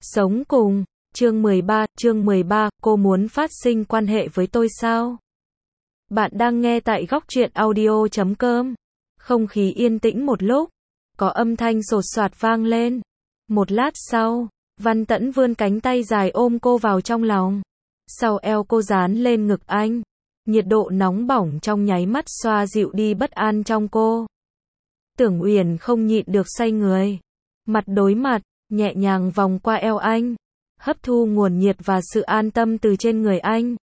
Sống cùng, chương 13, cô muốn phát sinh quan hệ với tôi sao? Bạn đang nghe tại góc truyện audio.com. Không khí yên tĩnh một lúc, có âm thanh sột soạt vang lên. Một lát sau, Văn Tẫn vươn cánh tay dài ôm cô vào trong lòng. Sau eo cô dán lên ngực anh. Nhiệt độ nóng bỏng trong nháy mắt xoa dịu đi bất an trong cô. Tưởng Uyển không nhịn được xoay người. Mặt đối mặt, nhẹ nhàng vòng qua eo anh. Hấp thu nguồn nhiệt và sự an tâm từ trên người anh.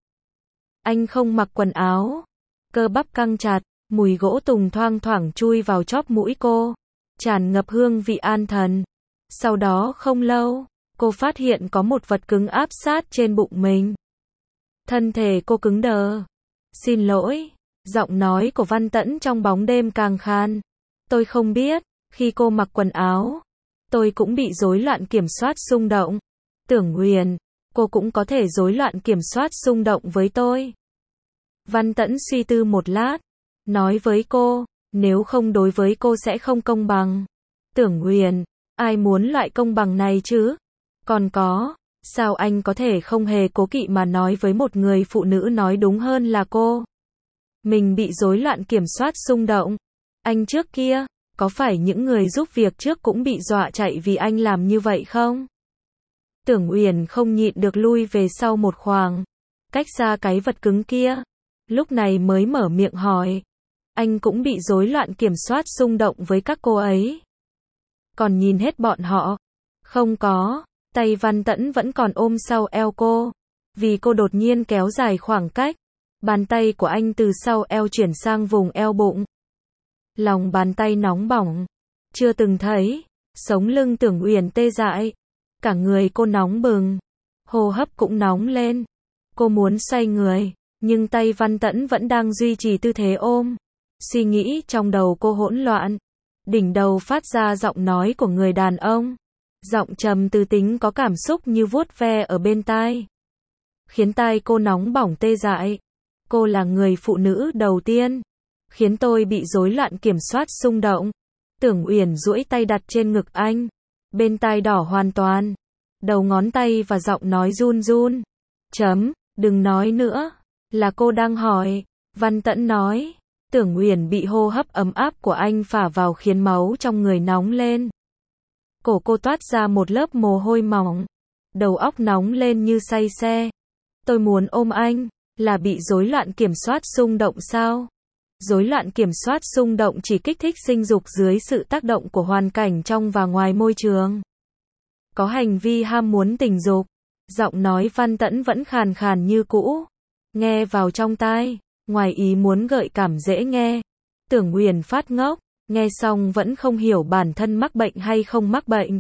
Anh không mặc quần áo. Cơ bắp căng chặt, mùi gỗ tùng thoang thoảng chui vào chóp mũi cô. Tràn ngập hương vị an thần. Sau đó không lâu, cô phát hiện có một vật cứng áp sát trên bụng mình. Thân thể cô cứng đờ. Xin lỗi, giọng nói của Văn Tẫn trong bóng đêm càng khan. Tôi không biết, khi cô mặc quần áo, tôi cũng bị rối loạn kiểm soát xung động. Tưởng Uyển, cô cũng có thể rối loạn kiểm soát xung động với tôi. Văn Tẫn suy tư một lát, nói với cô, nếu không đối với cô sẽ không công bằng. Tưởng Uyển, ai muốn loại công bằng này chứ? Còn có, sao anh có thể không hề cố kỵ mà nói với một người phụ nữ nói đúng hơn là cô? Mình bị rối loạn kiểm soát xung động. Anh trước kia, có phải những người giúp việc trước cũng bị dọa chạy vì anh làm như vậy không? Tưởng Uyển không nhịn được lui về sau một khoảng, cách xa cái vật cứng kia. Lúc này mới mở miệng hỏi. Anh cũng bị rối loạn kiểm soát xung động với các cô ấy. Còn nhìn hết bọn họ? Không có, tay Văn Tẫn vẫn còn ôm sau eo cô. Vì cô đột nhiên kéo dài khoảng cách, bàn tay của anh từ sau eo chuyển sang vùng eo bụng. Lòng bàn tay nóng bỏng. Chưa từng thấy, sống lưng Tưởng Uyển tê dại. Cả người cô nóng bừng. Hô hấp cũng nóng lên. Cô muốn xoay người, nhưng tay Văn Tẫn vẫn đang duy trì tư thế ôm. Suy nghĩ trong đầu cô hỗn loạn. Đỉnh đầu phát ra giọng nói của người đàn ông. Giọng trầm từ tính có cảm xúc như vuốt ve ở bên tai. Khiến tai cô nóng bỏng tê dại. Cô là người phụ nữ đầu tiên khiến tôi bị rối loạn kiểm soát xung động. Tưởng Uyển duỗi tay đặt trên ngực anh. Bên tai đỏ hoàn toàn. Đầu ngón tay và giọng nói run run. Đừng nói nữa. Là cô đang hỏi. Văn Tẫn nói. Tưởng Uyển bị hô hấp ấm áp của anh phả vào khiến máu trong người nóng lên. Cổ cô toát ra một lớp mồ hôi mỏng. Đầu óc nóng lên như say xe. Tôi muốn ôm anh. Là bị rối loạn kiểm soát xung động sao? Rối loạn kiểm soát xung động chỉ kích thích sinh dục dưới sự tác động của hoàn cảnh trong và ngoài môi trường. Có hành vi ham muốn tình dục. Giọng nói Văn Tẫn vẫn khàn khàn như cũ. Nghe vào trong tai, ngoài ý muốn gợi cảm dễ nghe. Tưởng Uyển phát ngốc, nghe xong vẫn không hiểu bản thân mắc bệnh hay không mắc bệnh.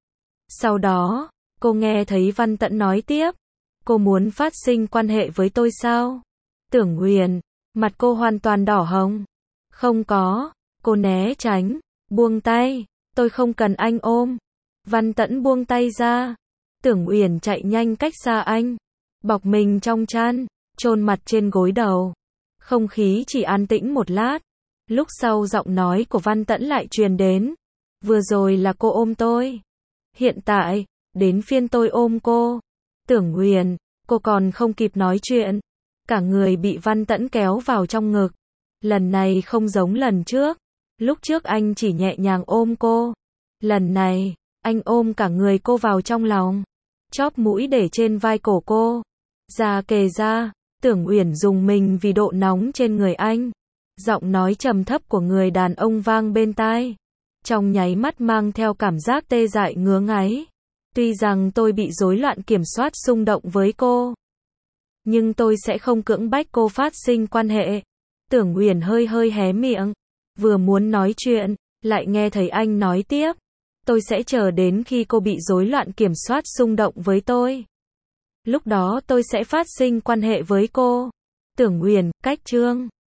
Sau đó, cô nghe thấy Văn Tẫn nói tiếp. Cô muốn phát sinh quan hệ với tôi sao? Tưởng Uyển, mặt cô hoàn toàn đỏ hồng. Không có, cô né tránh, buông tay. Tôi không cần anh ôm. Văn Tẫn buông tay ra. Tưởng Uyển chạy nhanh cách xa anh. Bọc mình trong chăn, chôn mặt trên gối đầu. Không khí chỉ an tĩnh một lát. Lúc sau giọng nói của Văn Tẫn lại truyền đến. Vừa rồi là cô ôm tôi. Hiện tại, đến phiên tôi ôm cô. Tưởng Uyển, cô còn không kịp nói chuyện. Cả người bị Văn Tẫn kéo vào trong ngực. Lần này không giống lần trước. Lúc trước anh chỉ nhẹ nhàng ôm cô. Lần này, anh ôm cả người cô vào trong lòng. Chóp mũi để trên vai cổ cô. Da kề da. Tưởng Uyển rùng mình vì độ nóng trên người anh. Giọng nói trầm thấp của người đàn ông vang bên tai. Trong nháy mắt mang theo cảm giác tê dại ngứa ngáy. Tuy rằng tôi bị rối loạn kiểm soát xung động với cô, nhưng tôi sẽ không cưỡng bách cô phát sinh quan hệ. Tưởng Uyển hơi hơi hé miệng. Vừa muốn nói chuyện, lại nghe thấy anh nói tiếp. Tôi sẽ chờ đến khi cô bị rối loạn kiểm soát xung động với tôi. Lúc đó tôi sẽ phát sinh quan hệ với cô. Tưởng Uyển, cách chương